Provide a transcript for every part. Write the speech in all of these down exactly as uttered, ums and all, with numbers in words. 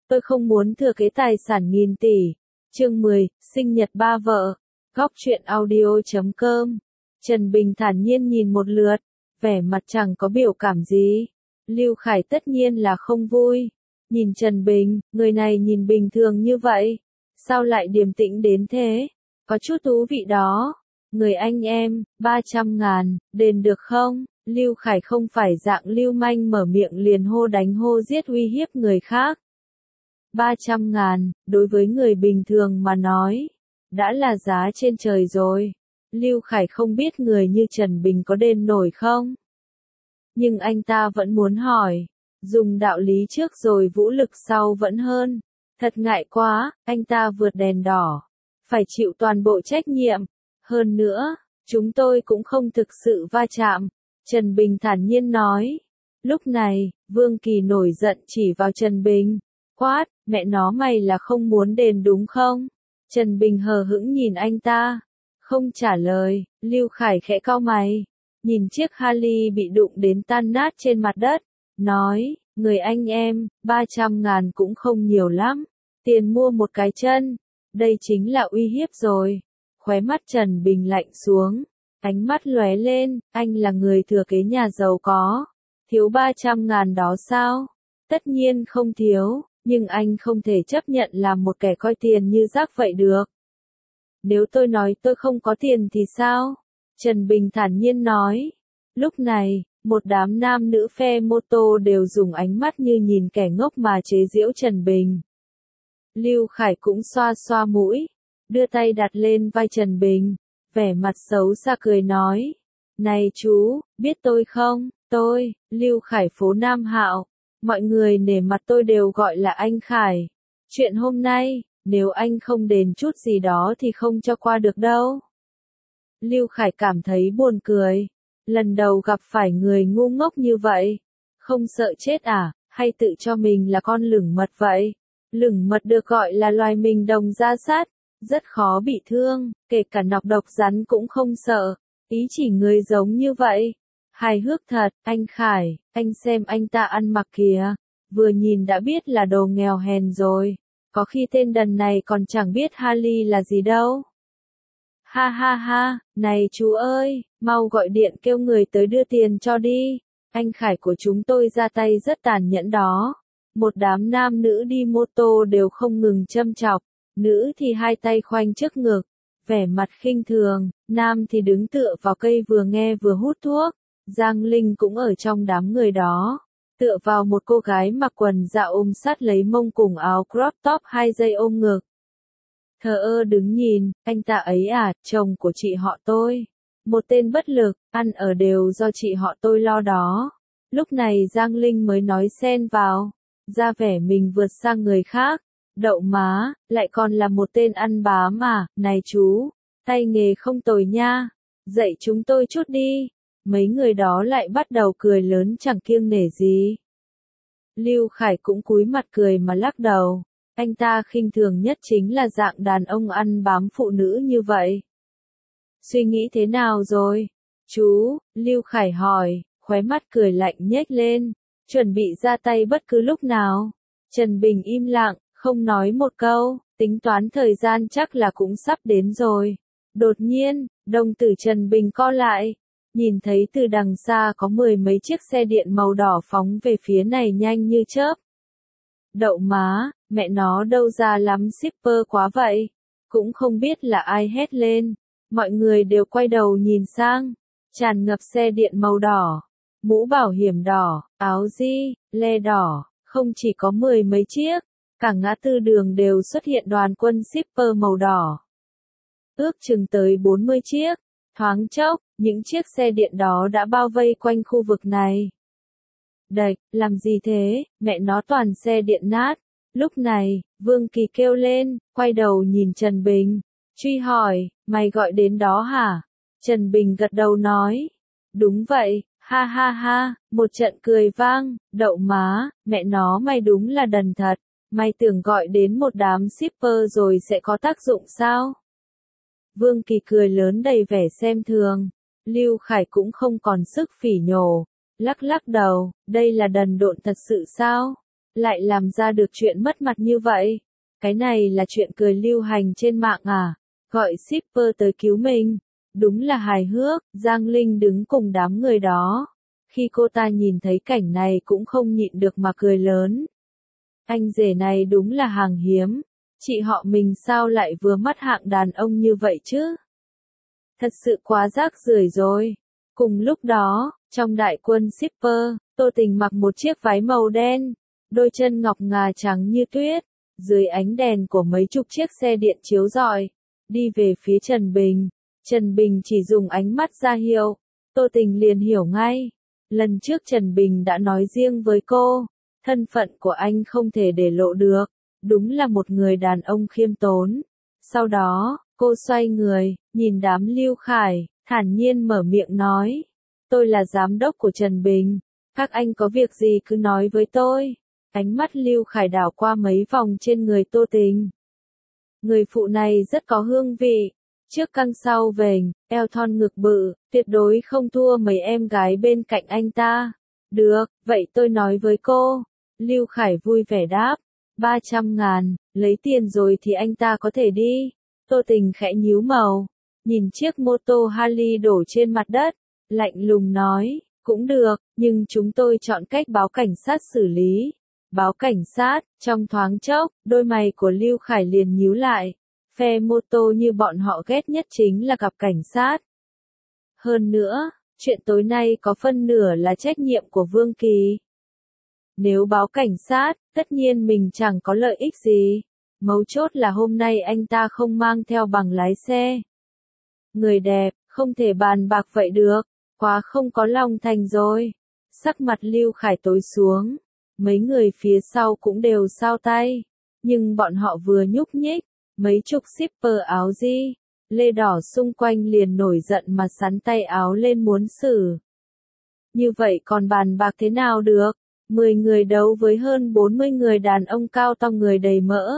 tôi không muốn thừa kế tài sản nghìn tỷ. Chương mười, sinh nhật ba vợ. Góc truyện audio chấm com. Trần Bình thản nhiên nhìn một lượt, vẻ mặt chẳng có biểu cảm gì. Lưu Khải tất nhiên là không vui. Nhìn Trần Bình, người này nhìn bình thường như vậy, sao lại điềm tĩnh đến thế? Có chút thú vị đó. Người anh em, ba trăm ngàn, đền được không? Lưu Khải không phải dạng lưu manh mở miệng liền hô đánh hô giết uy hiếp người khác. ba trăm ngàn, đối với người bình thường mà nói, đã là giá trên trời rồi. Lưu Khải không biết người như Trần Bình có đền nổi không? Nhưng anh ta vẫn muốn hỏi, dùng đạo lý trước rồi vũ lực sau vẫn hơn. Thật ngại quá, anh ta vượt đèn đỏ, phải chịu toàn bộ trách nhiệm. Hơn nữa, chúng tôi cũng không thực sự va chạm. Trần Bình thản nhiên nói. Lúc này, Vương Kỳ nổi giận chỉ vào Trần Bình. Quát, mẹ nó mày là không muốn đền đúng không? Trần Bình hờ hững nhìn anh ta. Không trả lời, Lưu Khải khẽ cau mày. Nhìn chiếc Harley bị đụng đến tan nát trên mặt đất. Nói, người anh em, ba trăm ngàn cũng không nhiều lắm. Tiền mua một cái chân. Đây chính là uy hiếp rồi. Khóe mắt Trần Bình lạnh xuống. Ánh mắt lóe lên, anh là người thừa kế nhà giàu có. Thiếu ba trăm ngàn đó sao? Tất nhiên không thiếu, nhưng anh không thể chấp nhận làm một kẻ coi tiền như rác vậy được. Nếu tôi nói tôi không có tiền thì sao? Trần Bình thản nhiên nói. Lúc này, một đám nam nữ phe mô tô đều dùng ánh mắt như nhìn kẻ ngốc mà chế giễu Trần Bình. Lưu Khải cũng xoa xoa mũi, đưa tay đặt lên vai Trần Bình, vẻ mặt xấu xa cười nói. Này chú, biết tôi không? Tôi, Lưu Khải phố Nam Hạo. Mọi người nể mặt tôi đều gọi là anh Khải. Chuyện hôm nay, nếu anh không đền chút gì đó thì không cho qua được đâu. Lưu Khải cảm thấy buồn cười. Lần đầu gặp phải người ngu ngốc như vậy. Không sợ chết à, hay tự cho mình là con lửng mật vậy? Lửng mật được gọi là loài mình đồng ra sát, rất khó bị thương, kể cả nọc độc rắn cũng không sợ. Ý chỉ người giống như vậy. Hài hước thật, anh Khải, anh xem anh ta ăn mặc kìa, vừa nhìn đã biết là đồ nghèo hèn rồi. Có khi tên đần này còn chẳng biết Harley là gì đâu. Ha ha ha, này chú ơi, mau gọi điện kêu người tới đưa tiền cho đi. Anh Khải của chúng tôi ra tay rất tàn nhẫn đó. Một đám nam nữ đi mô tô đều không ngừng châm chọc, nữ thì hai tay khoanh trước ngực, vẻ mặt khinh thường, nam thì đứng tựa vào cây vừa nghe vừa hút thuốc. Giang Linh cũng ở trong đám người đó, tựa vào một cô gái mặc quần dạ ôm sát lấy mông cùng áo crop top hai dây ôm ngực. Thờ ơ đứng nhìn, anh ta ấy à, chồng của chị họ tôi. Một tên bất lực, ăn ở đều do chị họ tôi lo đó. Lúc này Giang Linh mới nói xen vào, ra vẻ mình vượt sang người khác. Đậu má, lại còn là một tên ăn bám à, này chú, tay nghề không tồi nha, dạy chúng tôi chút đi. Mấy người đó lại bắt đầu cười lớn chẳng kiêng nể gì. Lưu Khải cũng cúi mặt cười mà lắc đầu. Anh ta khinh thường nhất chính là dạng đàn ông ăn bám phụ nữ như vậy. Suy nghĩ thế nào rồi? Chú, Lưu Khải hỏi, khóe mắt cười lạnh nhếch lên, chuẩn bị ra tay bất cứ lúc nào. Trần Bình im lặng, không nói một câu, tính toán thời gian chắc là cũng sắp đến rồi. Đột nhiên, đồng tử Trần Bình co lại. Nhìn thấy từ đằng xa có mười mấy chiếc xe điện màu đỏ phóng về phía này nhanh như chớp. Đậu má, mẹ nó đâu ra lắm shipper quá vậy. Cũng không biết là ai hét lên. Mọi người đều quay đầu nhìn sang. Tràn ngập xe điện màu đỏ. Mũ bảo hiểm đỏ, áo di, le đỏ. Không chỉ có mười mấy chiếc. Cả ngã tư đường đều xuất hiện đoàn quân shipper màu đỏ. Ước chừng tới bốn mươi chiếc. Thoáng chốc, những chiếc xe điện đó đã bao vây quanh khu vực này. Đạch, làm gì thế, mẹ nó toàn xe điện nát. Lúc này, Vương Kỳ kêu lên, quay đầu nhìn Trần Bình. Truy hỏi, mày gọi đến đó hả? Trần Bình gật đầu nói. Đúng vậy, ha ha ha, một trận cười vang, đậu má, mẹ nó mày đúng là đần thật. Mày tưởng gọi đến một đám shipper rồi sẽ có tác dụng sao? Vương Kỳ cười lớn đầy vẻ xem thường. Lưu Khải cũng không còn sức phỉ nhổ. Lắc lắc đầu, đây là đần độn thật sự sao? lại làm ra được chuyện mất mặt như vậy. Cái này là chuyện cười lưu hành trên mạng à? Gọi shipper tới cứu mình. Đúng là hài hước. Giang Linh đứng cùng đám người đó. Khi cô ta nhìn thấy cảnh này cũng không nhịn được mà cười lớn. Anh rể này đúng là hàng hiếm. Chị họ mình sao lại vừa mắt hạng đàn ông như vậy chứ? Thật sự quá rác rưởi rồi. Cùng lúc đó, trong đại quân shipper, Tô Tình mặc một chiếc váy màu đen, đôi chân ngọc ngà trắng như tuyết, dưới ánh đèn của mấy chục chiếc xe điện chiếu rọi, đi về phía Trần Bình. Trần Bình chỉ dùng ánh mắt ra hiệu, Tô Tình liền hiểu ngay. Lần trước Trần Bình đã nói riêng với cô, thân phận của anh không thể để lộ được, đúng là một người đàn ông khiêm tốn. Sau đó, cô xoay người, nhìn đám Lưu Khải, thản nhiên mở miệng nói, tôi là giám đốc của Trần Bình, các anh có việc gì cứ nói với tôi. Ánh mắt Lưu Khải đảo qua mấy vòng trên người Tô Tình. Người phụ này rất có hương vị, trước căng sau vểnh, eo thon ngực bự, tuyệt đối không thua mấy em gái bên cạnh anh ta. Được, vậy tôi nói với cô. Lưu Khải vui vẻ đáp, ba trăm ngàn, lấy tiền rồi thì anh ta có thể đi. Tô Tình khẽ nhíu màu, nhìn chiếc mô tô Harley đổ trên mặt đất, lạnh lùng nói, cũng được, nhưng chúng tôi chọn cách báo cảnh sát xử lý. Báo cảnh sát, trong thoáng chốc, đôi mày của Lưu Khải liền nhíu lại. Phe mô tô như bọn họ ghét nhất chính là gặp cảnh sát. Hơn nữa, chuyện tối nay có phân nửa là trách nhiệm của Vương Kỳ. Nếu báo cảnh sát, tất nhiên mình chẳng có lợi ích gì. Mấu chốt là hôm nay anh ta không mang theo bằng lái xe. Người đẹp, không thể bàn bạc vậy được, quá không có lòng thành rồi. Sắc mặt Lưu Khải tối xuống, mấy người phía sau cũng đều xao tay, nhưng bọn họ vừa nhúc nhích, mấy chục shipper áo di, lê đỏ xung quanh liền nổi giận mà sắn tay áo lên muốn xử. Như vậy còn bàn bạc thế nào được, mười người đấu với hơn bốn mươi người đàn ông cao to người đầy mỡ.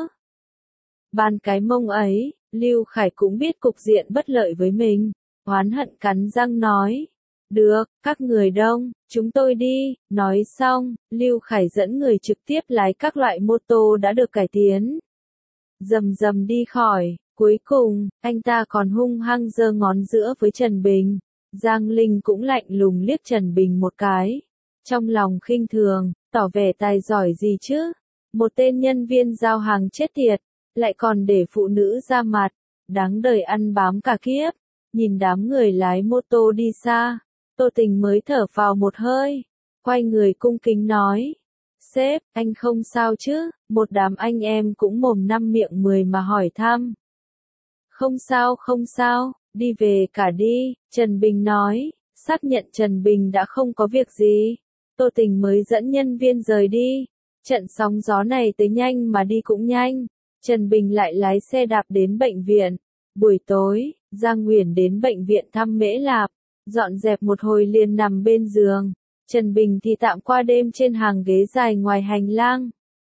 Bàn cái mông ấy, Lưu Khải cũng biết cục diện bất lợi với mình, oán hận cắn răng nói. Được, các người đông, chúng tôi đi. Nói xong, Lưu Khải dẫn người trực tiếp lái các loại mô tô đã được cải tiến. Rầm rầm đi khỏi, cuối cùng, anh ta còn hung hăng giơ ngón giữa với Trần Bình. Giang Linh cũng lạnh lùng liếc Trần Bình một cái. Trong lòng khinh thường, tỏ vẻ tài giỏi gì chứ? Một tên nhân viên giao hàng chết tiệt, lại còn để phụ nữ ra mặt, đáng đời ăn bám cả kiếp. Nhìn đám người lái mô tô đi xa, Tô Tình mới thở phào một hơi, quay người cung kính nói. Sếp, anh không sao chứ? Một đám anh em cũng mồm năm miệng mười mà hỏi thăm. Không sao không sao, đi về cả đi, Trần Bình nói, xác nhận Trần Bình đã không có việc gì. Tô Tình mới dẫn nhân viên rời đi. Trận sóng gió này tới nhanh mà đi cũng nhanh. Trần Bình lại lái xe đạp đến bệnh viện. Buổi tối, Giang Uyển đến bệnh viện thăm Mễ Lạp, dọn dẹp một hồi liền nằm bên giường. Trần Bình thì tạm qua đêm trên hàng ghế dài ngoài hành lang.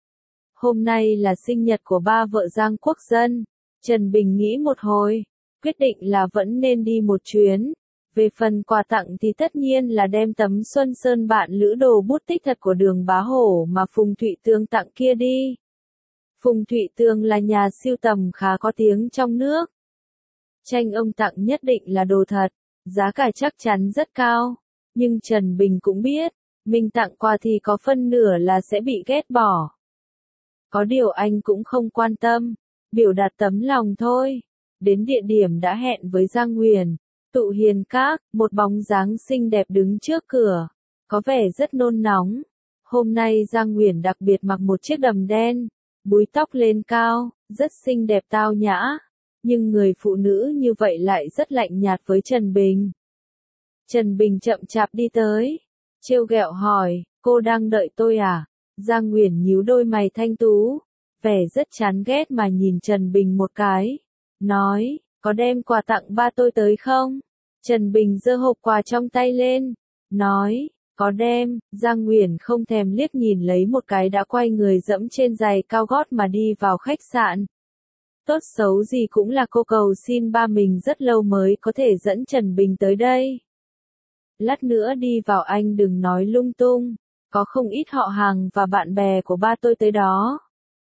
Hôm nay là sinh nhật của ba vợ Giang Quốc Dân. Trần Bình nghĩ một hồi, quyết định là vẫn nên đi một chuyến. Về phần quà tặng thì tất nhiên là đem tấm Xuân Sơn bạn lữ đồ bút tích thật của Đường Bá Hổ mà Phùng Thụy Tương tặng kia đi. Phùng Thụy Tương là nhà sưu tầm khá có tiếng trong nước. Tranh ông tặng nhất định là đồ thật, giá cả chắc chắn rất cao. Nhưng Trần Bình cũng biết, mình tặng quà thì có phân nửa là sẽ bị ghét bỏ. Có điều anh cũng không quan tâm, biểu đạt tấm lòng thôi. Đến địa điểm đã hẹn với Giang Uyển, Tụ Hiền Các, một bóng dáng xinh đẹp đứng trước cửa, có vẻ rất nôn nóng. Hôm nay Giang Uyển đặc biệt mặc một chiếc đầm đen, búi tóc lên cao, rất xinh đẹp tao nhã. Nhưng người phụ nữ như vậy lại rất lạnh nhạt với Trần Bình. Trần Bình chậm chạp đi tới, trêu ghẹo hỏi, cô đang đợi tôi à? Giang Uyển nhíu đôi mày thanh tú, vẻ rất chán ghét mà nhìn Trần Bình một cái, nói, có đem quà tặng ba tôi tới không? Trần Bình giơ hộp quà trong tay lên, nói, có đem. Giang Uyển không thèm liếc nhìn lấy một cái đã quay người dẫm trên giày cao gót mà đi vào khách sạn. Tốt xấu gì cũng là cô cầu xin ba mình rất lâu mới có thể dẫn Trần Bình tới đây. Lát nữa đi vào anh đừng nói lung tung, có không ít họ hàng và bạn bè của ba tôi tới đó.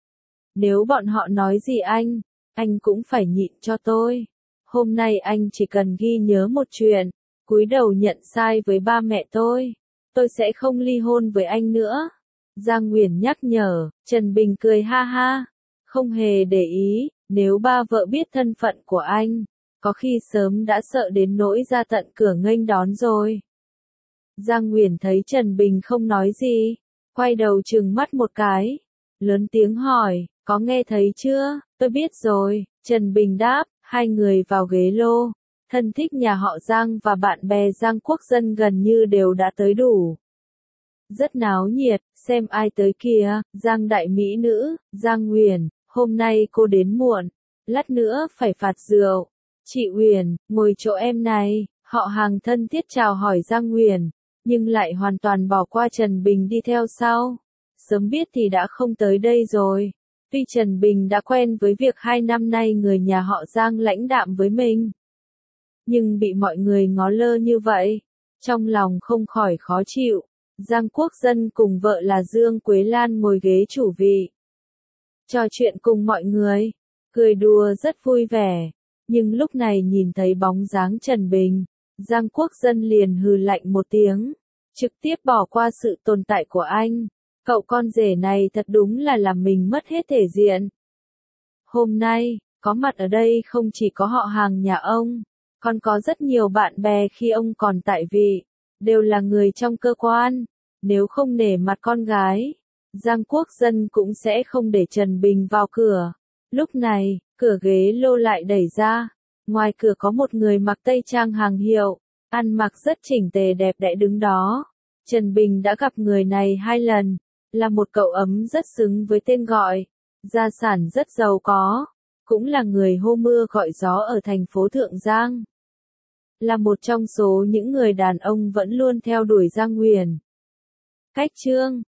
Nếu bọn họ nói gì anh, anh cũng phải nhịn cho tôi. Hôm nay anh chỉ cần ghi nhớ một chuyện, cúi đầu nhận sai với ba mẹ tôi. Tôi sẽ không ly hôn với anh nữa. Giang Nguyền nhắc nhở, Trần Bình cười ha ha, không hề để ý, nếu ba vợ biết thân phận của anh, có khi sớm đã sợ đến nỗi ra tận cửa nghênh đón rồi. Giang Nguyền thấy Trần Bình không nói gì, quay đầu trừng mắt một cái, lớn tiếng hỏi, có nghe thấy chưa, tôi biết rồi, Trần Bình đáp, hai người vào ghế lô, thân thích nhà họ Giang và bạn bè Giang Quốc Dân gần như đều đã tới đủ. Rất náo nhiệt, xem ai tới kìa, Giang đại mỹ nữ, Giang Nguyền, hôm nay cô đến muộn, lát nữa phải phạt rượu. Chị Uyển, ngồi chỗ em này, họ hàng thân thiết chào hỏi Giang Nguyền, nhưng lại hoàn toàn bỏ qua Trần Bình đi theo sau. Sớm biết thì đã không tới đây rồi. Tuy Trần Bình đã quen với việc hai năm nay người nhà họ Giang lãnh đạm với mình, nhưng bị mọi người ngó lơ như vậy, trong lòng không khỏi khó chịu. Giang Quốc Dân cùng vợ là Dương Quế Lan ngồi ghế chủ vị, trò chuyện cùng mọi người, cười đùa rất vui vẻ. Nhưng lúc này nhìn thấy bóng dáng Trần Bình, Giang Quốc Dân liền hừ lạnh một tiếng, trực tiếp bỏ qua sự tồn tại của anh. Cậu con rể này thật đúng là làm mình mất hết thể diện. Hôm nay, có mặt ở đây không chỉ có họ hàng nhà ông, còn có rất nhiều bạn bè khi ông còn tại vị, đều là người trong cơ quan. Nếu không nể mặt con gái, Giang Quốc Dân cũng sẽ không để Trần Bình vào cửa. Lúc này, cửa ghế lô lại đẩy ra, ngoài cửa có một người mặc tây trang hàng hiệu, ăn mặc rất chỉnh tề đẹp đẽ đứng đó. Trần Bình đã gặp người này hai lần, là một cậu ấm rất xứng với tên gọi, gia sản rất giàu có, cũng là người hô mưa gọi gió ở thành phố Thượng Giang. Là một trong số những người đàn ông vẫn luôn theo đuổi Giang Nguyền. Cách chương